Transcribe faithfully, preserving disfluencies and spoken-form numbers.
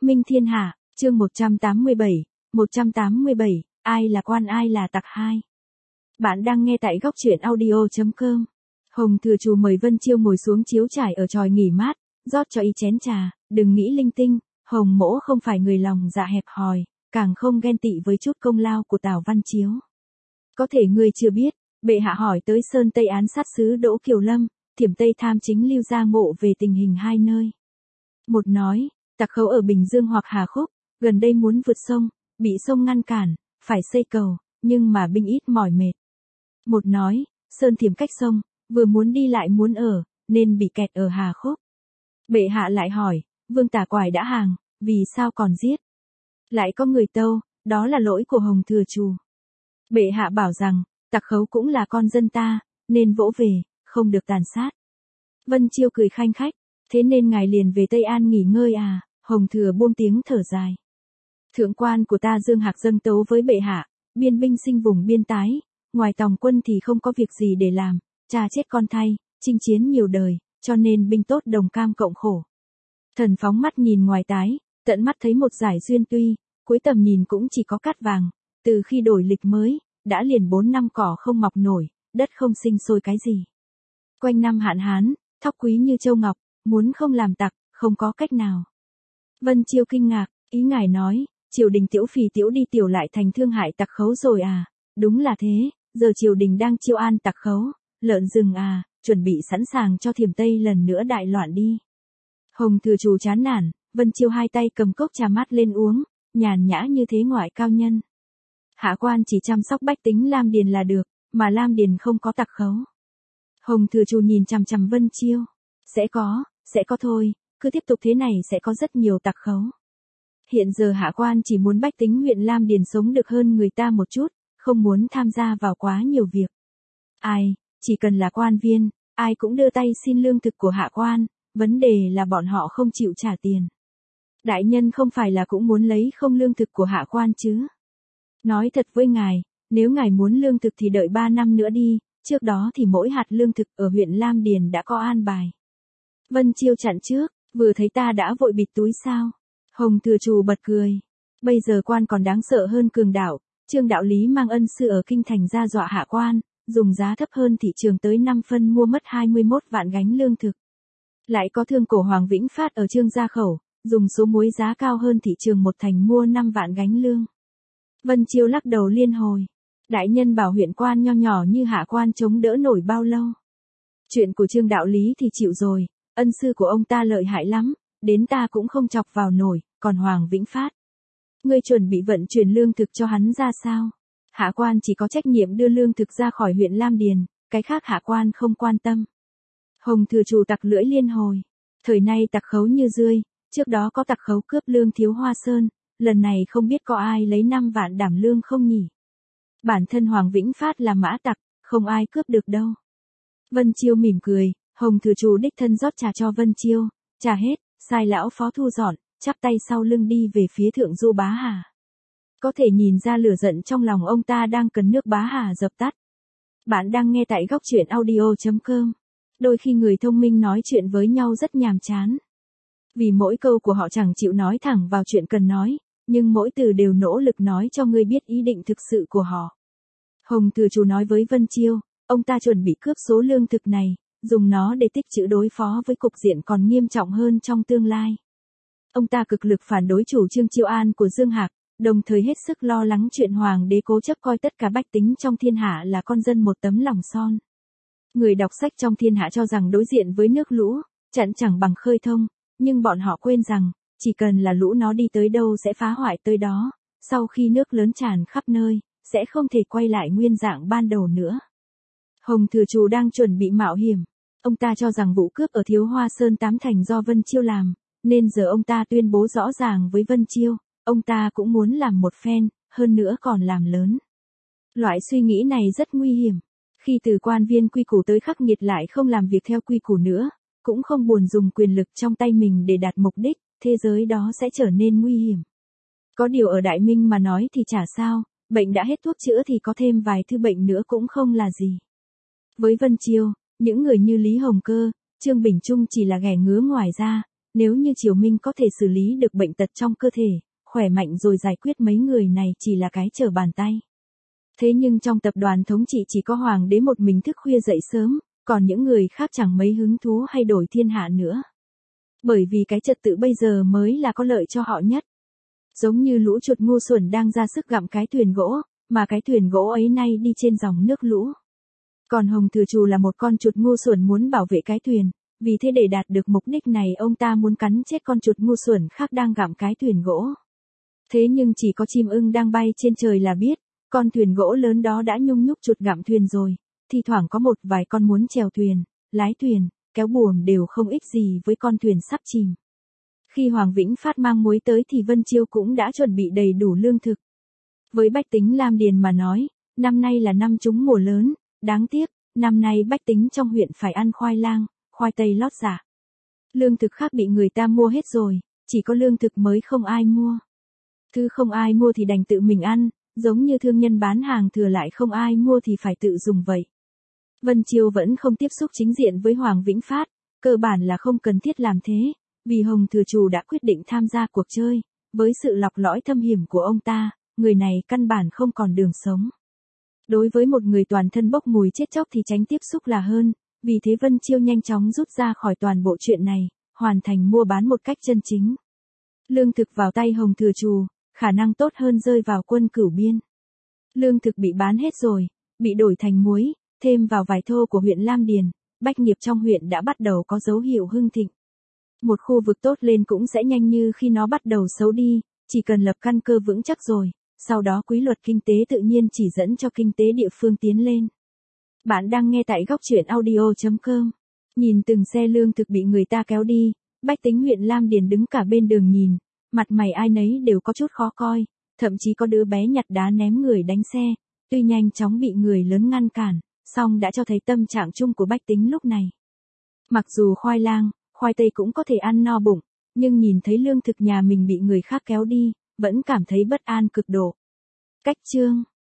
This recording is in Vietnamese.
Minh thiên hạ, chương một trăm tám mươi bảy, một trăm tám mươi bảy, ai là quan ai là tặc hai. Bạn đang nghe tại góc truyện audio chấm com. Hồng Thừa Trù mời Vân Chiêu ngồi xuống chiếu trải ở chòi nghỉ mát, rót cho y chén trà, đừng nghĩ linh tinh, Hồng Mỗ không phải người lòng dạ hẹp hòi, càng không ghen tị với chút công lao của Tào Văn Chiếu. Có thể ngươi chưa biết, bệ hạ hỏi tới Sơn Tây án sát sứ Đỗ Kiều Lâm, Thiểm Tây tham chính Lưu Gia Ngộ về tình hình hai nơi. Một nói, tặc khấu ở Bình Dương hoặc Hà Khúc, gần đây muốn vượt sông, bị sông ngăn cản, phải xây cầu, nhưng mà binh ít mỏi mệt. Một nói, Sơn Thiểm cách sông, vừa muốn đi lại muốn ở, nên bị kẹt ở Hà Khúc. Bệ hạ lại hỏi, Vương Tả Quải đã hàng, vì sao còn giết? Lại có người tâu, đó là lỗi của Hồng Thừa Trù. Bệ hạ bảo rằng, tặc khấu cũng là con dân ta, nên vỗ về, không được tàn sát. Vân Chiêu cười khanh khách, thế nên ngài liền về Tây An nghỉ ngơi à? Hồng Thừa buông tiếng thở dài. Thượng quan của ta Dương Hạc dâng tấu với bệ hạ, biên binh sinh vùng biên tái, ngoài tòng quân thì không có việc gì để làm, cha chết con thay, chinh chiến nhiều đời, cho nên binh tốt đồng cam cộng khổ. Thần phóng mắt nhìn ngoài tái, tận mắt thấy một giải duyên tuy, cuối tầm nhìn cũng chỉ có cát vàng, từ khi đổi lịch mới, đã liền bốn năm cỏ không mọc nổi, đất không sinh sôi cái gì. Quanh năm hạn hán, thóc quý như châu ngọc, muốn không làm tặc, không có cách nào. Vân Chiêu kinh ngạc, ý ngài nói, triều đình tiểu phì tiểu đi tiểu lại thành thương hại tặc khấu rồi à? Đúng là thế, giờ triều đình đang chiêu an tặc khấu, lợn rừng à, chuẩn bị sẵn sàng cho Thiểm Tây lần nữa đại loạn đi. Hồng Thừa Trù chán nản, Vân Chiêu hai tay cầm cốc trà mát lên uống, nhàn nhã như thế ngoại cao nhân. Hạ quan chỉ chăm sóc bách tính Lam Điền là được, mà Lam Điền không có tặc khấu. Hồng Thừa Trù nhìn chằm chằm Vân Chiêu, sẽ có, sẽ có thôi, cứ tiếp tục thế này sẽ có rất nhiều tặc khấu. Hiện giờ hạ quan chỉ muốn bách tính huyện Lam Điền sống được hơn người ta một chút, không muốn tham gia vào quá nhiều việc. Ai, chỉ cần là quan viên, ai cũng đưa tay xin lương thực của hạ quan, vấn đề là bọn họ không chịu trả tiền. Đại nhân không phải là cũng muốn lấy không lương thực của hạ quan chứ? Nói thật với ngài, nếu ngài muốn lương thực thì đợi ba năm nữa đi, trước đó thì mỗi hạt lương thực ở huyện Lam Điền đã có an bài. Vân Chiêu chặn trước, vừa thấy ta đã vội bịt túi sao? Hồng Thừa Trù bật cười. Bây giờ quan còn đáng sợ hơn Cường Đạo, Trương Đạo Lý mang ân sư ở kinh thành ra dọa hạ quan, dùng giá thấp hơn thị trường tới năm phân mua mất hai mươi mốt vạn gánh lương thực. Lại có thương cổ Hoàng Vĩnh Phát ở Trương Gia Khẩu, dùng số muối giá cao hơn thị trường một thành mua năm vạn gánh lương. Vân Chiêu lắc đầu liên hồi. Đại nhân bảo huyện quan nho nhỏ như hạ quan chống đỡ nổi bao lâu? Chuyện của Trương Đạo Lý thì chịu rồi, ân sư của ông ta lợi hại lắm, đến ta cũng không chọc vào nổi, còn Hoàng Vĩnh Phát. Ngươi chuẩn bị vận chuyển lương thực cho hắn ra sao? Hạ quan chỉ có trách nhiệm đưa lương thực ra khỏi huyện Lam Điền, cái khác hạ quan không quan tâm. Hồng Thừa Trù tặc lưỡi liên hồi. Thời nay tặc khấu như rươi, trước đó có tặc khấu cướp lương Thiếu Hoa Sơn, lần này không biết có ai lấy năm vạn đảm lương không nhỉ? Bản thân Hoàng Vĩnh Phát là mã tặc, không ai cướp được đâu. Vân Chiêu mỉm cười, Hồng Thừa Trù đích thân rót trà cho Vân Chiêu, trà hết, sai lão phó thu dọn, chắp tay sau lưng đi về phía Thượng Du Bá Hà. Có thể nhìn ra lửa giận trong lòng ông ta đang cần nước Bá Hà dập tắt. Bạn đang nghe tại góc truyện audio chấm com. Đôi khi người thông minh nói chuyện với nhau rất nhàm chán. Vì mỗi câu của họ chẳng chịu nói thẳng vào chuyện cần nói, nhưng mỗi từ đều nỗ lực nói cho ngươi biết ý định thực sự của họ. Hồng Thừa Trù nói với Vân Chiêu, ông ta chuẩn bị cướp số lương thực này, dùng nó để tích trữ đối phó với cục diện còn nghiêm trọng hơn trong tương lai. Ông ta cực lực phản đối chủ trương chiêu an của Dương Hạc, đồng thời hết sức lo lắng chuyện hoàng đế cố chấp coi tất cả bách tính trong thiên hạ là con dân một tấm lòng son. Người đọc sách trong thiên hạ cho rằng đối diện với nước lũ, chặn chẳng bằng khơi thông, nhưng bọn họ quên rằng, chỉ cần là lũ nó đi tới đâu sẽ phá hoại tới đó, sau khi nước lớn tràn khắp nơi, sẽ không thể quay lại nguyên dạng ban đầu nữa. Hồng Thừa Trù đang chuẩn bị mạo hiểm, ông ta cho rằng vụ cướp ở Thiếu Hoa Sơn tám thành do Vân Chiêu làm, nên giờ ông ta tuyên bố rõ ràng với Vân Chiêu, ông ta cũng muốn làm một phen, hơn nữa còn làm lớn. Loại suy nghĩ này rất nguy hiểm, khi từ quan viên quy củ tới khắc nghiệt lại không làm việc theo quy củ nữa, cũng không buồn dùng quyền lực trong tay mình để đạt mục đích, thế giới đó sẽ trở nên nguy hiểm. Có điều ở Đại Minh mà nói thì chả sao, bệnh đã hết thuốc chữa thì có thêm vài thứ bệnh nữa cũng không là gì. Với Vân Chiêu, những người như Lý Hồng Cơ, Trương Bình Trung chỉ là ghẻ ngứa ngoài ra, Nếu như Triều Minh có thể xử lý được bệnh tật trong cơ thể, khỏe mạnh rồi giải quyết mấy người này chỉ là cái trở bàn tay. Thế nhưng trong tập đoàn thống trị chỉ có hoàng đế một mình thức khuya dậy sớm, còn những người khác chẳng mấy hứng thú hay đổi thiên hạ nữa. Bởi vì cái trật tự bây giờ mới là có lợi cho họ nhất. Giống như lũ chuột ngu xuẩn đang ra sức gặm cái thuyền gỗ, mà cái thuyền gỗ ấy nay đi trên dòng nước lũ. Còn Hồng Thừa Trù là một con chuột ngu xuẩn muốn bảo vệ cái thuyền, vì thế để đạt được mục đích này ông ta muốn cắn chết con chuột ngu xuẩn khác đang gặm cái thuyền gỗ. Thế nhưng chỉ có chim ưng đang bay trên trời là biết, con thuyền gỗ lớn đó đã nhung nhúc chuột gặm thuyền rồi, thi thoảng có một vài con muốn chèo thuyền, lái thuyền, kéo buồm đều không ích gì với con thuyền sắp chìm. Khi Hoàng Vĩnh Phát mang muối tới thì Vân Chiêu cũng đã chuẩn bị đầy đủ lương thực. Với bách tính Lam Điền mà nói, năm nay là năm trúng mùa lớn, đáng tiếc, năm nay bách tính trong huyện phải ăn khoai lang, khoai tây lót dạ. Lương thực khác bị người ta mua hết rồi, chỉ có lương thực mới không ai mua. Thứ không ai mua thì đành tự mình ăn, giống như thương nhân bán hàng thừa lại không ai mua thì phải tự dùng vậy. Vân Chiêu vẫn không tiếp xúc chính diện với Hoàng Vĩnh Phát, cơ bản là không cần thiết làm thế, vì Hồng Thừa Trù đã quyết định tham gia cuộc chơi, với sự lọc lõi thâm hiểm của ông ta, người này căn bản không còn đường sống. Đối với một người toàn thân bốc mùi chết chóc thì tránh tiếp xúc là hơn, vì thế Vân Chiêu nhanh chóng rút ra khỏi toàn bộ chuyện này, hoàn thành mua bán một cách chân chính. Lương thực vào tay Hồng Thừa Trù, khả năng tốt hơn rơi vào quân Cửu Biên. Lương thực bị bán hết rồi, bị đổi thành muối, thêm vào vài thô của huyện Lam Điền, bách nghiệp trong huyện đã bắt đầu có dấu hiệu hưng thịnh. Một khu vực tốt lên cũng sẽ nhanh như khi nó bắt đầu xấu đi, chỉ cần lập căn cơ vững chắc rồi, sau đó quy luật kinh tế tự nhiên chỉ dẫn cho kinh tế địa phương tiến lên. Bạn đang nghe tại góc truyện audio chấm com. Nhìn từng xe lương thực bị người ta kéo đi, bách tính huyện Lam Điền đứng cả bên đường nhìn, mặt mày ai nấy đều có chút khó coi, thậm chí có đứa bé nhặt đá ném người đánh xe, tuy nhanh chóng bị người lớn ngăn cản, song đã cho thấy tâm trạng chung của bách tính lúc này. Mặc dù khoai lang, khoai tây cũng có thể ăn no bụng, nhưng nhìn thấy lương thực nhà mình bị người khác kéo đi, vẫn cảm thấy bất an cực độ. Cách chương